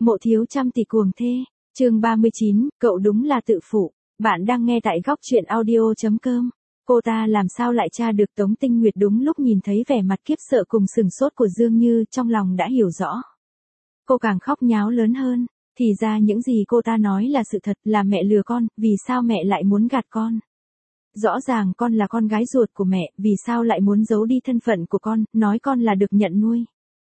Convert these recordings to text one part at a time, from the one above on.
Mộ thiếu trăm tỷ cuồng thê, chương 39, cậu đúng là tự phụ. Bạn đang nghe tại góc truyện audio.com. Cô ta làm sao lại tra được Tống Tinh Nguyệt đúng lúc nhìn thấy vẻ mặt khiếp sợ cùng sừng sốt của Dương Như, trong lòng đã hiểu rõ. Cô càng khóc nháo lớn hơn, thì ra những gì cô ta nói là sự thật, là mẹ lừa con, vì sao mẹ lại muốn gạt con? Rõ ràng con là con gái ruột của mẹ, vì sao lại muốn giấu đi thân phận của con, nói con là được nhận nuôi.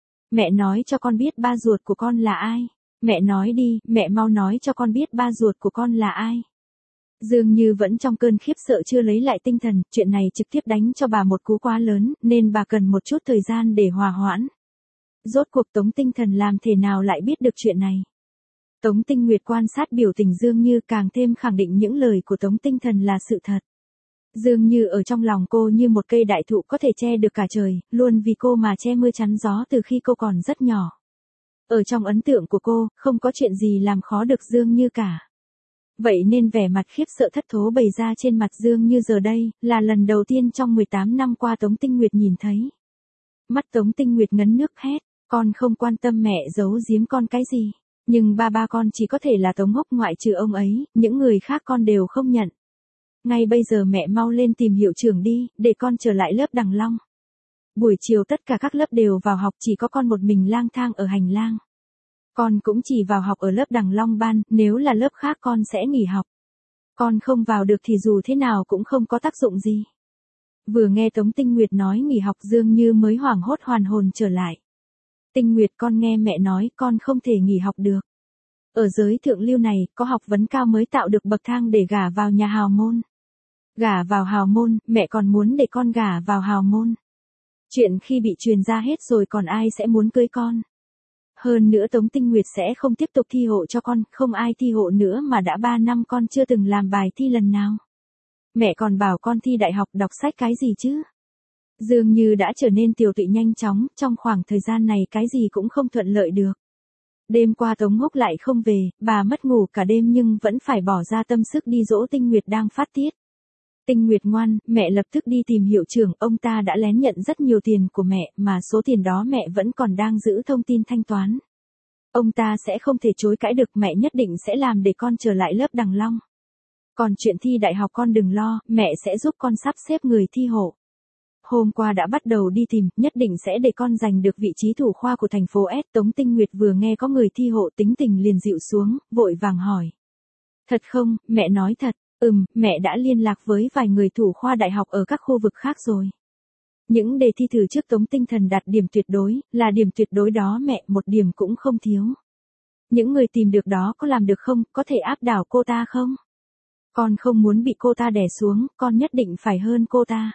Mẹ nói cho con biết ba ruột của con là ai. Mẹ nói đi, mẹ mau nói cho con biết ba ruột của con là ai. Dương Như vẫn trong cơn khiếp sợ chưa lấy lại tinh thần, chuyện này trực tiếp đánh cho bà một cú quá lớn, nên bà cần một chút thời gian để hòa hoãn. Rốt cuộc Tống Tinh Thần làm thế nào lại biết được chuyện này? Tống Tinh Nguyệt quan sát biểu tình Dương Như càng thêm khẳng định những lời của Tống Tinh Thần là sự thật. Dương Như ở trong lòng cô như một cây đại thụ có thể che được cả trời, luôn vì cô mà che mưa chắn gió từ khi cô còn rất nhỏ. Ở trong ấn tượng của cô, không có chuyện gì làm khó được Dương Như cả. Vậy nên vẻ mặt khiếp sợ thất thố bày ra trên mặt Dương Như giờ đây, là lần đầu tiên trong 18 năm qua Tống Tinh Nguyệt nhìn thấy. Mắt Tống Tinh Nguyệt ngấn nước hét, con không quan tâm mẹ giấu giếm con cái gì. Nhưng ba con chỉ có thể là Tống Húc ngoại trừ ông ấy, những người khác con đều không nhận. Ngay bây giờ mẹ mau lên tìm hiệu trưởng đi, để con trở lại lớp Đằng Long. Buổi chiều tất cả các lớp đều vào học, chỉ có con một mình lang thang ở hành lang. Con cũng chỉ vào học ở lớp Đằng Long ban, nếu là lớp khác con sẽ nghỉ học. Con không vào được thì dù thế nào cũng không có tác dụng gì. Vừa nghe Tống Tinh Nguyệt nói nghỉ học Dương Như mới hoảng hốt hoàn hồn trở lại. Tinh Nguyệt con nghe mẹ nói con không thể nghỉ học được. Ở giới thượng lưu này, có học vấn cao mới tạo được bậc thang để gả vào nhà hào môn. Gả vào hào môn, mẹ còn muốn để con gả vào hào môn. Chuyện khi bị truyền ra hết rồi còn ai sẽ muốn cưới con. Hơn nữa Tống Tinh Nguyệt sẽ không tiếp tục thi hộ cho con, không ai thi hộ nữa mà đã 3 năm con chưa từng làm bài thi lần nào. Mẹ còn bảo con thi đại học đọc sách cái gì chứ? Dương Như đã trở nên tiều tụy nhanh chóng, trong khoảng thời gian này cái gì cũng không thuận lợi được. Đêm qua Tống Húc lại không về, bà mất ngủ cả đêm nhưng vẫn phải bỏ ra tâm sức đi dỗ Tinh Nguyệt đang phát tiết. Tinh Nguyệt ngoan, mẹ lập tức đi tìm hiệu trưởng, ông ta đã lén nhận rất nhiều tiền của mẹ, mà số tiền đó mẹ vẫn còn đang giữ thông tin thanh toán. Ông ta sẽ không thể chối cãi được, mẹ nhất định sẽ làm để con trở lại lớp Đằng Long. Còn chuyện thi đại học con đừng lo, mẹ sẽ giúp con sắp xếp người thi hộ. Hôm qua đã bắt đầu đi tìm, nhất định sẽ để con giành được vị trí thủ khoa của thành phố S. Tống Tinh Nguyệt vừa nghe có người thi hộ tính tình liền dịu xuống, vội vàng hỏi. Thật không, mẹ nói thật. Mẹ đã liên lạc với vài người thủ khoa đại học ở các khu vực khác rồi. Những đề thi thử trước Tống Tinh Thần đạt điểm tuyệt đối, là điểm tuyệt đối đó mẹ, một điểm cũng không thiếu. Những người tìm được đó có làm được không, có thể áp đảo cô ta không? Con không muốn bị cô ta đè xuống, con nhất định phải hơn cô ta.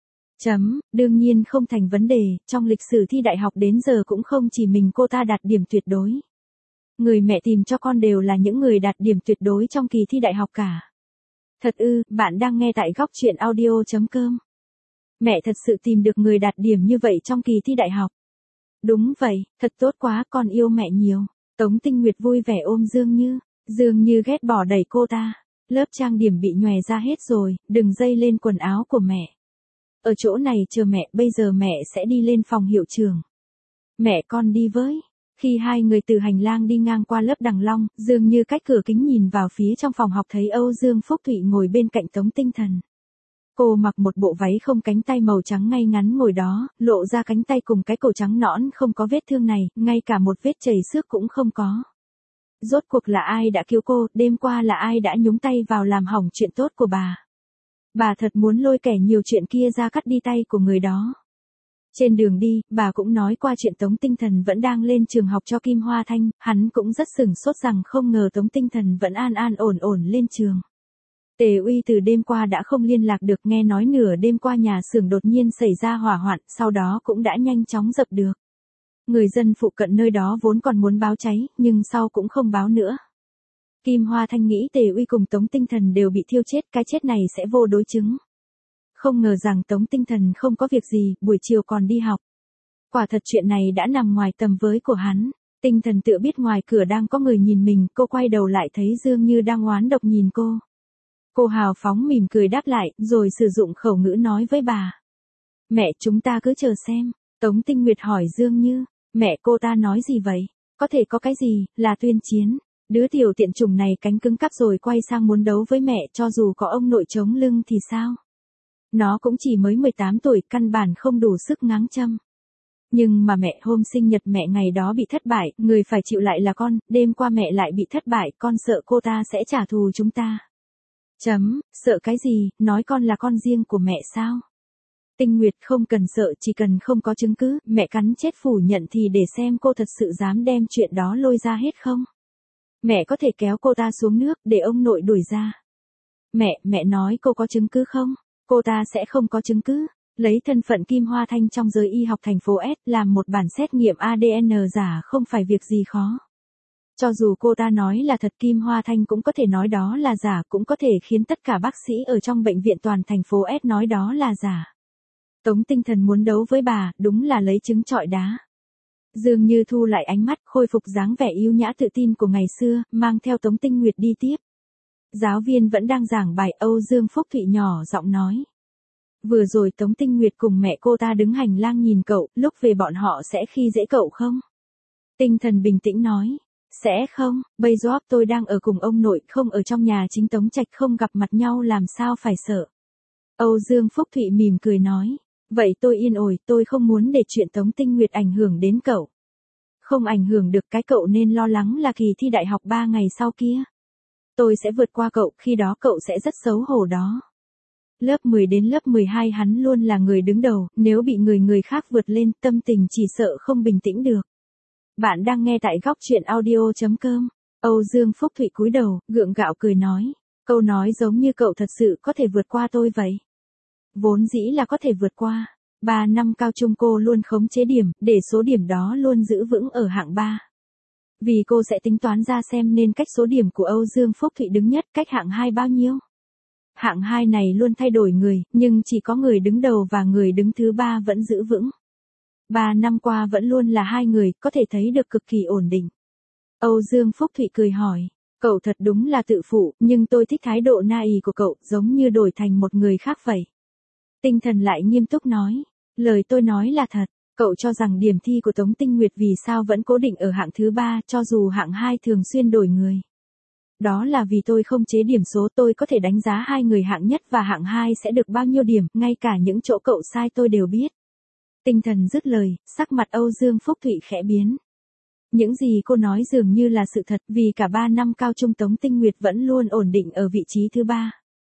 Đương nhiên không thành vấn đề, trong lịch sử thi đại học đến giờ cũng không chỉ mình cô ta đạt điểm tuyệt đối. Người mẹ tìm cho con đều là những người đạt điểm tuyệt đối trong kỳ thi đại học cả. Thật ư, bạn đang nghe tại góc truyện audio.com. Mẹ thật sự tìm được người đạt điểm như vậy trong kỳ thi đại học. Đúng vậy, thật tốt quá, con yêu mẹ nhiều. Tống Tinh Nguyệt vui vẻ ôm Dương Như. Dương Như ghét bỏ đẩy cô ta. Lớp trang điểm bị nhòe ra hết rồi, đừng dây lên quần áo của mẹ. Ở chỗ này chờ mẹ, bây giờ mẹ sẽ đi lên phòng hiệu trưởng. Mẹ con đi với. Khi hai người từ hành lang đi ngang qua lớp Đằng Long, Dương Như cách cửa kính nhìn vào phía trong phòng học thấy Âu Dương Phúc Thụy ngồi bên cạnh Tống Tinh Thần. Cô mặc một bộ váy không cánh tay màu trắng ngay ngắn ngồi đó, lộ ra cánh tay cùng cái cổ trắng nõn không có vết thương này, ngay cả một vết chảy xước cũng không có. Rốt cuộc là ai đã cứu cô, đêm qua là ai đã nhúng tay vào làm hỏng chuyện tốt của bà. Bà thật muốn lôi kẻ nhiều chuyện kia ra cắt đi tay của người đó. Trên đường đi, bà cũng nói qua chuyện Tống Tinh Thần vẫn đang lên trường học cho Kim Hoa Thanh, hắn cũng rất sửng sốt rằng không ngờ Tống Tinh Thần vẫn an an ổn ổn lên trường. Tề Uy từ đêm qua đã không liên lạc được, nghe nói nửa đêm qua nhà xưởng đột nhiên xảy ra hỏa hoạn, sau đó cũng đã nhanh chóng dập được. Người dân phụ cận nơi đó vốn còn muốn báo cháy, nhưng sau cũng không báo nữa. Kim Hoa Thanh nghĩ Tề Uy cùng Tống Tinh Thần đều bị thiêu chết, cái chết này sẽ vô đối chứng. Không ngờ rằng Tống Tinh Thần không có việc gì, buổi chiều còn đi học. Quả thật chuyện này đã nằm ngoài tầm với của hắn. Tinh Thần tự biết ngoài cửa đang có người nhìn mình, cô quay đầu lại thấy Dương Như đang oán độc nhìn cô. Cô hào phóng mỉm cười đáp lại, rồi sử dụng khẩu ngữ nói với bà. Mẹ, chúng ta cứ chờ xem. Tống Tinh Nguyệt hỏi Dương Như, mẹ, cô ta nói gì vậy? Có thể có cái gì, là tuyên chiến. Đứa tiểu tiện chủng này cánh cứng cắp rồi quay sang muốn đấu với mẹ, cho dù có ông nội chống lưng thì sao? Nó cũng chỉ mới 18 tuổi, căn bản không đủ sức ngáng châm. Nhưng mà mẹ, hôm sinh nhật mẹ ngày đó bị thất bại, người phải chịu lại là con, đêm qua mẹ lại bị thất bại, con sợ cô ta sẽ trả thù chúng ta. Sợ cái gì, nói con là con riêng của mẹ sao? Tinh Nguyệt, không cần sợ, chỉ cần không có chứng cứ, mẹ cắn chết phủ nhận thì để xem cô thật sự dám đem chuyện đó lôi ra hết không? Mẹ có thể kéo cô ta xuống nước, để ông nội đuổi ra. Mẹ nói cô có chứng cứ không? Cô ta sẽ không có chứng cứ. Lấy thân phận Kim Hoa Thanh trong giới y học thành phố S làm một bản xét nghiệm ADN giả không phải việc gì khó. Cho dù cô ta nói là thật, Kim Hoa Thanh cũng có thể nói đó là giả, cũng có thể khiến tất cả bác sĩ ở trong bệnh viện toàn thành phố S nói đó là giả. Tống Tinh Thần muốn đấu với bà, đúng là lấy trứng trọi đá. Dường như thu lại ánh mắt, khôi phục dáng vẻ yếu nhã tự tin của ngày xưa, mang theo Tống Tinh Nguyệt đi tiếp. Giáo viên vẫn đang giảng bài, Âu Dương Phúc Thụy nhỏ giọng nói. Vừa rồi Tống Tinh Nguyệt cùng mẹ cô ta đứng hành lang nhìn cậu, lúc về bọn họ sẽ khi dễ cậu không? Tinh Thần bình tĩnh nói. Sẽ không, bây giờ tôi đang ở cùng ông nội, không ở trong nhà chính Tống Trạch, không gặp mặt nhau làm sao phải sợ. Âu Dương Phúc Thụy mỉm cười nói. Vậy tôi yên ổi, tôi không muốn để chuyện Tống Tinh Nguyệt ảnh hưởng đến cậu. Không ảnh hưởng được, cái cậu nên lo lắng là kỳ thi đại học 3 ngày sau kia. Tôi sẽ vượt qua cậu, khi đó cậu sẽ rất xấu hổ đó. Lớp 10 đến lớp 12 hắn luôn là người đứng đầu, nếu bị người khác vượt lên, tâm tình chỉ sợ không bình tĩnh được. Bạn đang nghe tại góc truyện audio.com. Âu Dương Phúc Thụy cúi đầu, gượng gạo cười nói. Câu nói giống như cậu thật sự có thể vượt qua tôi vậy. Vốn dĩ là có thể vượt qua. 3 năm cao trung cô luôn khống chế điểm, để số điểm đó luôn giữ vững ở hạng 3. Vì cô sẽ tính toán ra xem nên cách số điểm của Âu Dương Phúc Thụy đứng nhất, cách hạng 2 bao nhiêu. Hạng 2 này luôn thay đổi người, nhưng chỉ có người đứng đầu và người đứng thứ 3 vẫn giữ vững. 3 năm qua vẫn luôn là hai người, có thể thấy được cực kỳ ổn định. Âu Dương Phúc Thụy cười hỏi, cậu thật đúng là tự phụ, nhưng tôi thích thái độ na ì của cậu, giống như đổi thành một người khác vậy. Tinh Thần lại nghiêm túc nói, lời tôi nói là thật, cậu cho rằng điểm thi của Tống Tinh Nguyệt vì sao vẫn cố định ở hạng thứ 3, cho dù hạng 2 thường xuyên đổi người. Đó là vì tôi không chế điểm số, tôi có thể đánh giá hai người hạng nhất và hạng 2 sẽ được bao nhiêu điểm, ngay cả những chỗ cậu sai tôi đều biết. Tinh Thần dứt lời, sắc mặt Âu Dương Phúc Thụy khẽ biến. Những gì cô nói dường như là sự thật, vì cả 3 năm cao trung Tống Tinh Nguyệt vẫn luôn ổn định ở vị trí thứ 3.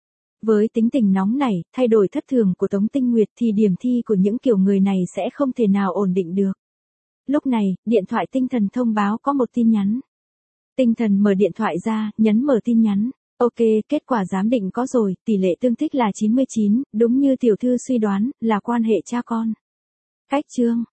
Với tính tình nóng nảy, thay đổi thất thường của Tống Tinh Nguyệt thì điểm thi của những kiểu người này sẽ không thể nào ổn định được. Lúc này, điện thoại Tinh Thần thông báo có một tin nhắn. Tinh Thần mở điện thoại ra, nhấn mở tin nhắn. Ok, kết quả giám định có rồi, tỷ lệ tương thích là 99, đúng như tiểu thư suy đoán, là quan hệ cha con. Cách chương.